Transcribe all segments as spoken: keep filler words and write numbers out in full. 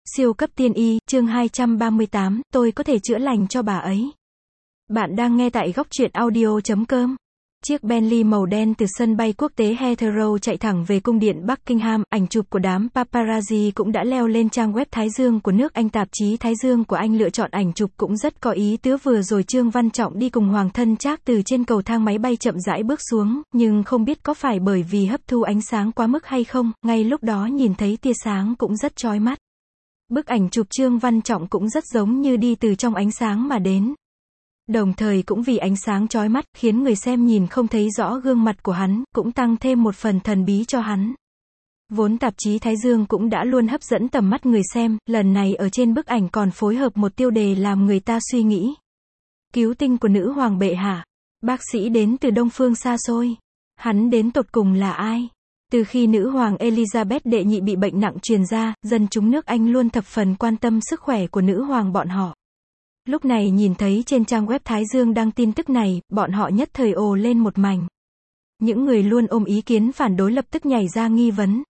Siêu cấp tiên y, chương hai trăm ba mươi tám, tôi có thể chữa lành cho bà ấy. Bạn đang nghe tại góc truyện audio chấm com. Chiếc Bentley màu đen từ sân bay quốc tế Heathrow chạy thẳng về cung điện Buckingham, ảnh chụp của đám paparazzi cũng đã leo lên trang web Thái Dương của nước Anh. Tạp chí Thái Dương của Anh lựa chọn ảnh chụp cũng rất có ý tứ. Vừa rồi Trương Văn Trọng đi cùng hoàng thân Trác từ trên cầu thang máy bay chậm rãi bước xuống, nhưng không biết có phải bởi vì hấp thu ánh sáng quá mức hay không, ngay lúc đó nhìn thấy tia sáng cũng rất chói mắt. Bức ảnh chụp Trương Văn Trọng cũng rất giống như đi từ trong ánh sáng mà đến. Đồng thời cũng vì ánh sáng chói mắt, khiến người xem nhìn không thấy rõ gương mặt của hắn, cũng tăng thêm một phần thần bí cho hắn. Vốn tạp chí Thái Dương cũng đã luôn hấp dẫn tầm mắt người xem, lần này ở trên bức ảnh còn phối hợp một tiêu đề làm người ta suy nghĩ. Cứu tinh của nữ hoàng bệ hạ. Bác sĩ đến từ Đông phương xa xôi. Hắn đến tột cùng là ai? Từ khi nữ hoàng Elizabeth đệ nhị bị bệnh nặng truyền ra, dân chúng nước Anh luôn thập phần quan tâm sức khỏe của nữ hoàng bọn họ. Lúc này nhìn thấy trên trang web Thái Dương đăng tin tức này, bọn họ nhất thời ồ lên một mảnh. Những người luôn ôm ý kiến phản đối lập tức nhảy ra nghi vấn.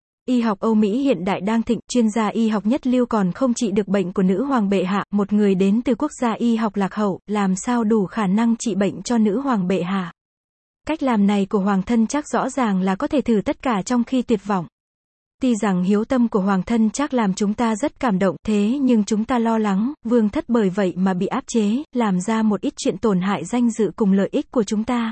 Y học Âu Mỹ hiện đại đang thịnh, chuyên gia y học nhất lưu còn không trị được bệnh của nữ hoàng bệ hạ, một người đến từ quốc gia y học lạc hậu, làm sao đủ khả năng trị bệnh cho nữ hoàng bệ hạ. Cách làm này của hoàng thân Trác rõ ràng là có thể thử tất cả trong khi tuyệt vọng. Tuy rằng hiếu tâm của hoàng thân Trác làm chúng ta rất cảm động, thế nhưng chúng ta lo lắng, vương thất bởi vậy mà bị áp chế, làm ra một ít chuyện tổn hại danh dự cùng lợi ích của chúng ta.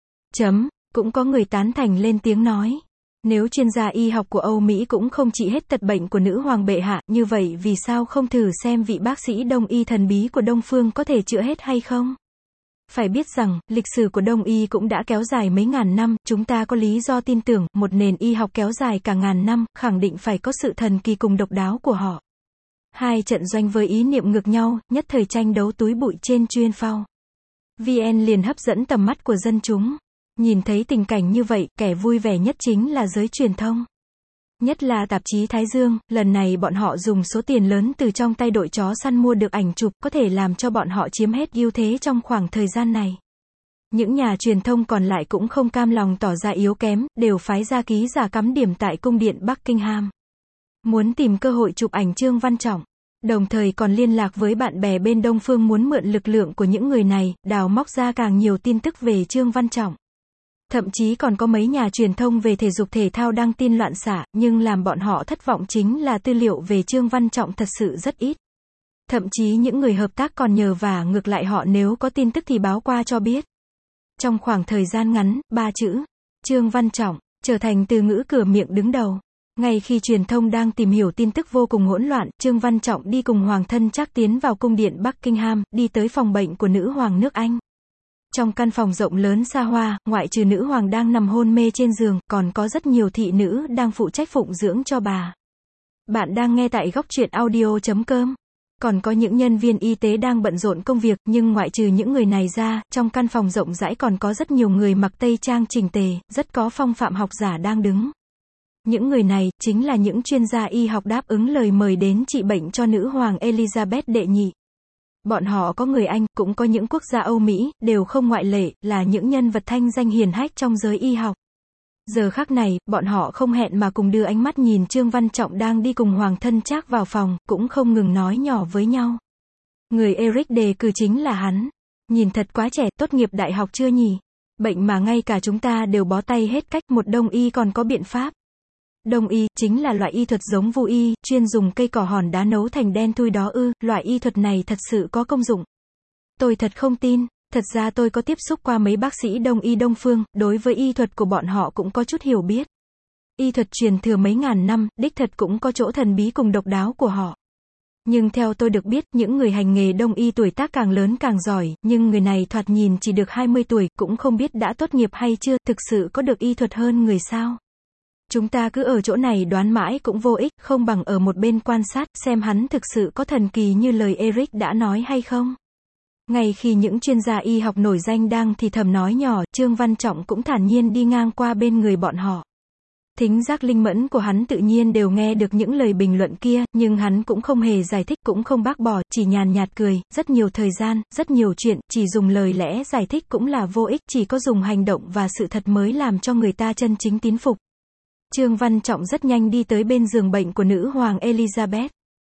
Chấm, cũng có người tán thành lên tiếng nói. Nếu chuyên gia y học của Âu Mỹ cũng không trị hết tật bệnh của nữ hoàng bệ hạ, như vậy vì sao không thử xem vị bác sĩ đông y thần bí của Đông phương có thể chữa hết hay không? Phải biết rằng, lịch sử của Đông y cũng đã kéo dài mấy ngàn năm, chúng ta có lý do tin tưởng, một nền y học kéo dài cả ngàn năm, khẳng định phải có sự thần kỳ cùng độc đáo của họ. Hai trận doanh với ý niệm ngược nhau, nhất thời tranh đấu túi bụi trên chuyên phao. vê en liền hấp dẫn tầm mắt của dân chúng. Nhìn thấy tình cảnh như vậy, kẻ vui vẻ nhất chính là giới truyền thông. Nhất là tạp chí Thái Dương, lần này bọn họ dùng số tiền lớn từ trong tay đội chó săn mua được ảnh chụp, có thể làm cho bọn họ chiếm hết ưu thế trong khoảng thời gian này. Những nhà truyền thông còn lại cũng không cam lòng tỏ ra yếu kém, đều phái ra ký giả cắm điểm tại cung điện Buckingham. Muốn tìm cơ hội chụp ảnh Trương Văn Trọng. Đồng thời còn liên lạc với bạn bè bên Đông phương muốn mượn lực lượng của những người này, đào móc ra càng nhiều tin tức về Trương Văn Trọng. Thậm chí còn có mấy nhà truyền thông về thể dục thể thao đăng tin loạn xạ, nhưng làm bọn họ thất vọng chính là tư liệu về Trương Văn Trọng thật sự rất ít. Thậm chí những người hợp tác còn nhờ vả ngược lại họ nếu có tin tức thì báo qua cho biết. Trong khoảng thời gian ngắn, ba chữ, Trương Văn Trọng, trở thành từ ngữ cửa miệng đứng đầu. Ngay khi truyền thông đang tìm hiểu tin tức vô cùng hỗn loạn, Trương Văn Trọng đi cùng hoàng thân Trác tiến vào cung điện Buckingham, đi tới phòng bệnh của nữ hoàng nước Anh. Trong căn phòng rộng lớn xa hoa, ngoại trừ nữ hoàng đang nằm hôn mê trên giường, còn có rất nhiều thị nữ đang phụ trách phụng dưỡng cho bà. Bạn đang nghe tại góc truyện audio chấm com. Còn có những nhân viên y tế đang bận rộn công việc, nhưng ngoại trừ những người này ra, trong căn phòng rộng rãi còn có rất nhiều người mặc tây trang chỉnh tề, rất có phong phạm học giả đang đứng. Những người này, chính là những chuyên gia y học đáp ứng lời mời đến trị bệnh cho nữ hoàng Elizabeth đệ nhị. Bọn họ có người Anh, cũng có những quốc gia Âu Mỹ, đều không ngoại lệ, là những nhân vật thanh danh hiển hách trong giới y học. Giờ khắc này, bọn họ không hẹn mà cùng đưa ánh mắt nhìn Trương Văn Trọng đang đi cùng hoàng thân Trác vào phòng, cũng không ngừng nói nhỏ với nhau. Người Eric đề cử chính là hắn. Nhìn thật quá trẻ, tốt nghiệp đại học chưa nhỉ? Bệnh mà ngay cả chúng ta đều bó tay hết cách, một đông y còn có biện pháp. Đông y, chính là loại y thuật giống vu y, chuyên dùng cây cỏ hòn đá nấu thành đen thui đó ư, loại y thuật này thật sự có công dụng. Tôi thật không tin, thật ra tôi có tiếp xúc qua mấy bác sĩ đông y Đông phương, đối với y thuật của bọn họ cũng có chút hiểu biết. Y thuật truyền thừa mấy ngàn năm, đích thật cũng có chỗ thần bí cùng độc đáo của họ. Nhưng theo tôi được biết, những người hành nghề đông y tuổi tác càng lớn càng giỏi, nhưng người này thoạt nhìn chỉ được hai mươi tuổi, cũng không biết đã tốt nghiệp hay chưa, thực sự có được y thuật hơn người sao. Chúng ta cứ ở chỗ này đoán mãi cũng vô ích, không bằng ở một bên quan sát, xem hắn thực sự có thần kỳ như lời Eric đã nói hay không. Ngay khi những chuyên gia y học nổi danh đang thì thầm nói nhỏ, Trương Văn Trọng cũng thản nhiên đi ngang qua bên người bọn họ. Thính giác linh mẫn của hắn tự nhiên đều nghe được những lời bình luận kia, nhưng hắn cũng không hề giải thích, cũng không bác bỏ, chỉ nhàn nhạt cười, rất nhiều thời gian, rất nhiều chuyện, chỉ dùng lời lẽ giải thích cũng là vô ích, chỉ có dùng hành động và sự thật mới làm cho người ta chân chính tín phục. Trương Văn Trọng rất nhanh đi tới bên giường bệnh của nữ hoàng Elizabeth.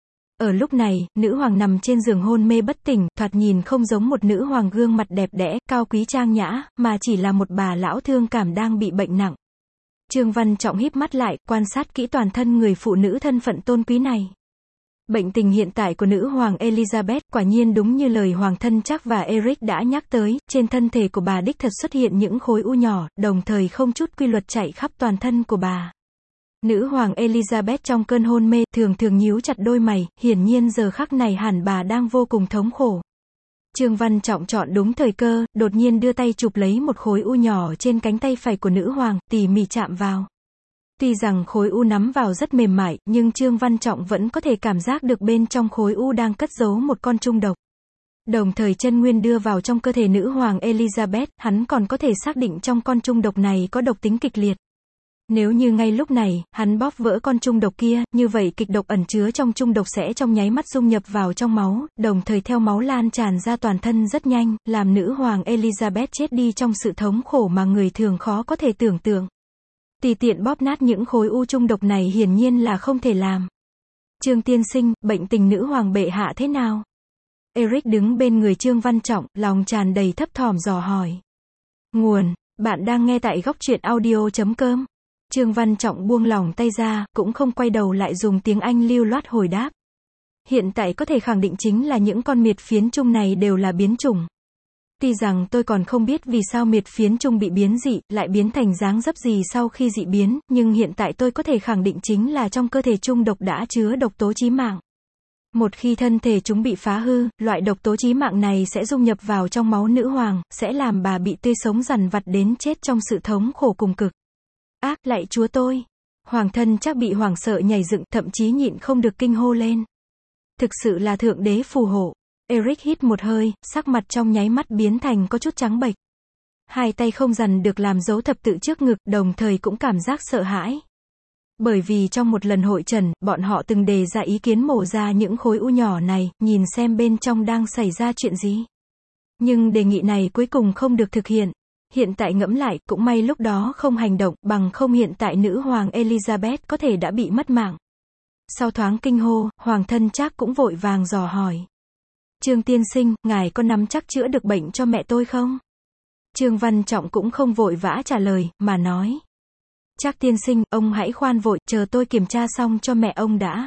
Ở lúc này, nữ hoàng nằm trên giường hôn mê bất tỉnh, thoạt nhìn không giống một nữ hoàng gương mặt đẹp đẽ, cao quý trang nhã, mà chỉ là một bà lão thương cảm đang bị bệnh nặng. Trương Văn Trọng híp mắt lại, quan sát kỹ toàn thân người phụ nữ thân phận tôn quý này. Bệnh tình hiện tại của nữ hoàng Elizabeth, quả nhiên đúng như lời hoàng thân Charles và Eric đã nhắc tới, trên thân thể của bà đích thật xuất hiện những khối u nhỏ, đồng thời không chút quy luật chạy khắp toàn thân của bà. Nữ hoàng Elizabeth trong cơn hôn mê, thường thường nhíu chặt đôi mày, hiển nhiên giờ khắc này hẳn bà đang vô cùng thống khổ. Trương Văn Trọng chọn đúng thời cơ, đột nhiên đưa tay chụp lấy một khối u nhỏ trên cánh tay phải của nữ hoàng, tỉ mỉ chạm vào. Tuy rằng khối u nắm vào rất mềm mại, nhưng Trương Văn Trọng vẫn có thể cảm giác được bên trong khối u đang cất giấu một con trung độc. Đồng thời chân nguyên đưa vào trong cơ thể nữ hoàng Elizabeth, hắn còn có thể xác định trong con trung độc này có độc tính kịch liệt. Nếu như ngay lúc này, hắn bóp vỡ con trung độc kia, như vậy kịch độc ẩn chứa trong trung độc sẽ trong nháy mắt dung nhập vào trong máu, đồng thời theo máu lan tràn ra toàn thân rất nhanh, làm nữ hoàng Elizabeth chết đi trong sự thống khổ mà người thường khó có thể tưởng tượng. Tùy tiện bóp nát những khối u trung độc này hiển nhiên là không thể làm. Trương tiên sinh, bệnh tình nữ hoàng bệ hạ thế nào? Eric đứng bên người Trương Văn Trọng, lòng tràn đầy thấp thỏm dò hỏi. Nguồn, bạn đang nghe tại góc truyện audio chấm com. Trương Văn Trọng buông lỏng tay ra, cũng không quay đầu lại dùng tiếng Anh lưu loát hồi đáp. Hiện tại có thể khẳng định chính là những con miệt phiến trung này đều là biến chủng. Tuy rằng tôi còn không biết vì sao miệt phiến trung bị biến dị, lại biến thành dáng dấp gì sau khi dị biến, nhưng hiện tại tôi có thể khẳng định chính là trong cơ thể trung độc đã chứa độc tố chí mạng. Một khi thân thể chúng bị phá hư, loại độc tố chí mạng này sẽ dung nhập vào trong máu nữ hoàng, sẽ làm bà bị tươi sống dằn vặt đến chết trong sự thống khổ cùng cực. Ác, lạy chúa tôi! Hoàng thân chắc bị hoảng sợ nhảy dựng, thậm chí nhịn không được kinh hô lên. Thực sự là thượng đế phù hộ. Eric hít một hơi, sắc mặt trong nháy mắt biến thành có chút trắng bệch. Hai tay không dằn được làm dấu thập tự trước ngực, đồng thời cũng cảm giác sợ hãi. Bởi vì trong một lần hội trần, bọn họ từng đề ra ý kiến mổ ra những khối u nhỏ này, nhìn xem bên trong đang xảy ra chuyện gì. Nhưng đề nghị này cuối cùng không được thực hiện. Hiện tại ngẫm lại, cũng may lúc đó không hành động, bằng không hiện tại nữ hoàng Elizabeth có thể đã bị mất mạng. Sau thoáng kinh hô, hoàng thân Charles cũng vội vàng dò hỏi. Trương tiên sinh, ngài có nắm chắc chữa được bệnh cho mẹ tôi không? Trương Văn Trọng cũng không vội vã trả lời, mà nói. Charles tiên sinh, ông hãy khoan vội, chờ tôi kiểm tra xong cho mẹ ông đã.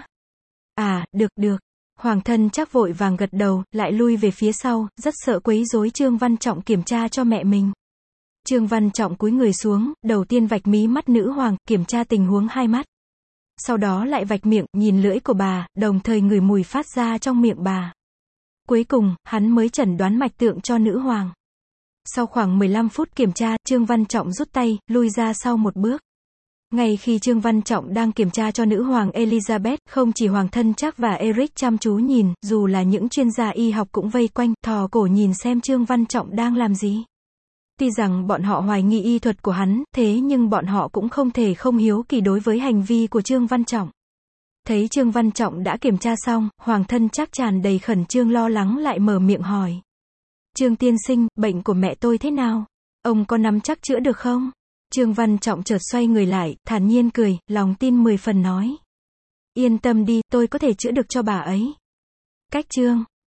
À, được, được. Hoàng thân Charles vội vàng gật đầu, lại lui về phía sau, rất sợ quấy rối Trương Văn Trọng kiểm tra cho mẹ mình. Trương Văn Trọng cúi người xuống, đầu tiên vạch mí mắt nữ hoàng, kiểm tra tình huống hai mắt. Sau đó lại vạch miệng, nhìn lưỡi của bà, đồng thời ngửi mùi phát ra trong miệng bà. Cuối cùng, hắn mới chẩn đoán mạch tượng cho nữ hoàng. Sau khoảng mười lăm phút kiểm tra, Trương Văn Trọng rút tay, lui ra sau một bước. Ngay khi Trương Văn Trọng đang kiểm tra cho nữ hoàng Elizabeth, không chỉ hoàng thân Charles và Eric chăm chú nhìn, dù là những chuyên gia y học cũng vây quanh, thò cổ nhìn xem Trương Văn Trọng đang làm gì. Tuy rằng bọn họ hoài nghi y thuật của hắn, thế nhưng bọn họ cũng không thể không hiếu kỳ đối với hành vi của Trương Văn Trọng. Thấy Trương Văn Trọng đã kiểm tra xong, hoàng thân Charles tràn đầy khẩn trương lo lắng lại mở miệng hỏi. Trương tiên sinh, bệnh của mẹ tôi thế nào? Ông có nắm chắc chữa được không? Trương Văn Trọng chợt xoay người lại, thản nhiên cười, lòng tin mười phần nói. Yên tâm đi, tôi có thể chữa được cho bà ấy. Cách chương